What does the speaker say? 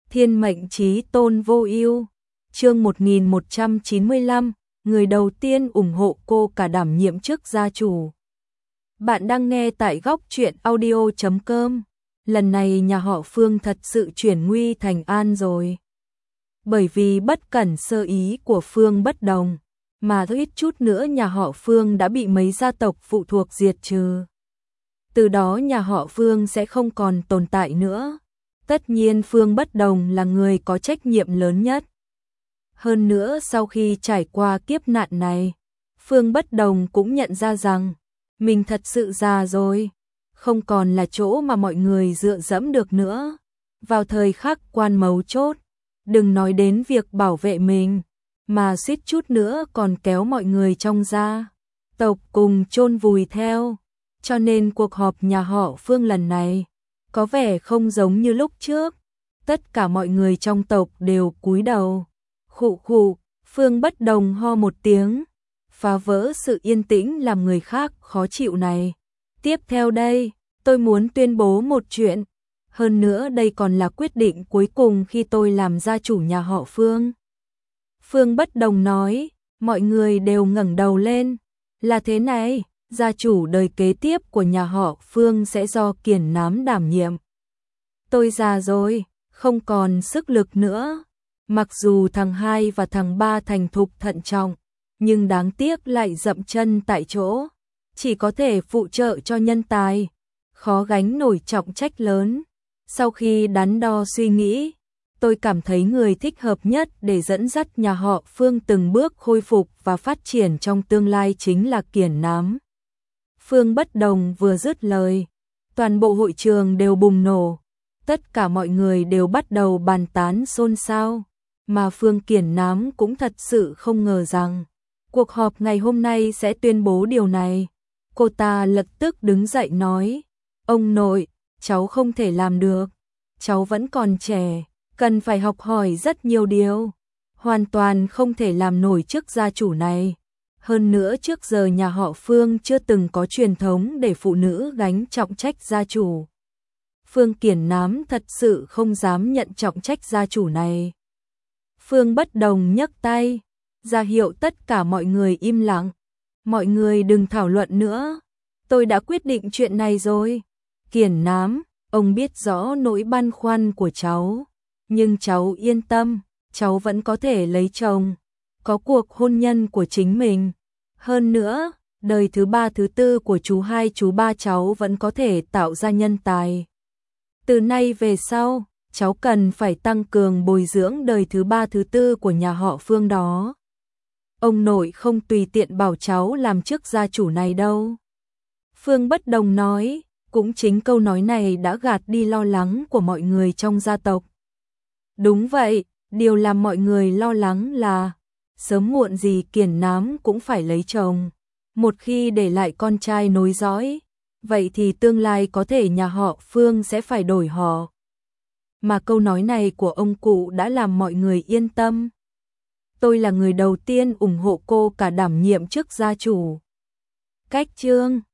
Thiên mệnh chí tôn vô ưu. Chương 1195, người đầu tiên ủng hộ cô cả đảm nhiệm chức gia chủ. Bạn đang nghe tại góc truyện audio.com. Lần này nhà họ Phương thật sự chuyển nguy thành an rồi. Bởi vì bất cẩn sơ ý của Phương Bất Đồng, mà ít chút nữa nhà họ Phương đã bị mấy gia tộc phụ thuộc diệt trừ. Từ đó nhà họ Phương sẽ không còn tồn tại nữa. Tất nhiên Phương Bất Đồng là người có trách nhiệm lớn nhất. Hơn nữa sau khi trải qua kiếp nạn này, Phương Bất Đồng cũng nhận ra rằng mình thật sự già rồi, không còn là chỗ mà mọi người dựa dẫm được nữa. Vào thời khắc quan mấu chốt, đừng nói đến việc bảo vệ mình, mà suýt chút nữa còn kéo mọi người trong gia tộc cùng chôn vùi theo. Cho nên cuộc họp nhà họ Phương lần này có vẻ không giống như lúc trước. Tất cả mọi người trong tộc đều cúi đầu. Khụ khụ, Phương Bất Đồng ho một tiếng, phá vỡ sự yên tĩnh làm người khác khó chịu này. Tiếp theo đây, tôi muốn tuyên bố một chuyện. Hơn nữa đây còn là quyết định cuối cùng khi tôi làm gia chủ nhà họ Phương. Phương Bất Đồng nói, mọi người đều ngẩng đầu lên. Là thế này, gia chủ đời kế tiếp của nhà họ Phương sẽ do Kiển Nám đảm nhiệm. Tôi già rồi, không còn sức lực nữa. Mặc dù thằng 2 và thằng 3 thành thục thận trọng, nhưng đáng tiếc lại dậm chân tại chỗ, chỉ có thể phụ trợ cho nhân tài, khó gánh nổi trọng trách lớn. Sau khi đắn đo suy nghĩ, tôi cảm thấy người thích hợp nhất để dẫn dắt nhà họ Phương từng bước khôi phục và phát triển trong tương lai chính là Kiển Nám. Phương Bất Đồng vừa dứt lời, toàn bộ hội trường đều bùng nổ, tất cả mọi người đều bắt đầu bàn tán xôn xao, mà Phương Kiển Nám cũng thật sự không ngờ rằng cuộc họp ngày hôm nay sẽ tuyên bố điều này. Cô ta lập tức đứng dậy nói, ông nội, cháu không thể làm được, cháu vẫn còn trẻ, cần phải học hỏi rất nhiều điều, hoàn toàn không thể làm nổi chức gia chủ này. Hơn nữa trước giờ nhà họ Phương chưa từng có truyền thống để phụ nữ gánh trọng trách gia chủ. Phương Kiển Nám thật sự không dám nhận trọng trách gia chủ này. Phương Bất Đồng nhấc tay, ra hiệu tất cả mọi người im lặng. Mọi người đừng thảo luận nữa, tôi đã quyết định chuyện này rồi. Kiển Nám, ông biết rõ nỗi băn khoăn của cháu, nhưng cháu yên tâm, cháu vẫn có thể lấy chồng, có cuộc hôn nhân của chính mình. Hơn nữa, đời thứ 3 thứ 4 của chú 2 chú 3 cháu vẫn có thể tạo ra nhân tài. Từ nay về sau, cháu cần phải tăng cường bồi dưỡng đời thứ 3 thứ 4 của nhà họ Phương đó. Ông nội không tùy tiện bảo cháu làm chức gia chủ này đâu. Phương Bất Đồng nói, cũng chính câu nói này đã gạt đi lo lắng của mọi người trong gia tộc. Đúng vậy, điều làm mọi người lo lắng là sớm muộn gì Kiển Nám cũng phải lấy chồng. Một khi để lại con trai nối dõi, vậy thì tương lai có thể nhà họ Phương sẽ phải đổi họ. Mà câu nói này của ông cụ đã làm mọi người yên tâm. Tôi là người đầu tiên ủng hộ cô cả đảm nhiệm chức gia chủ. Cách chương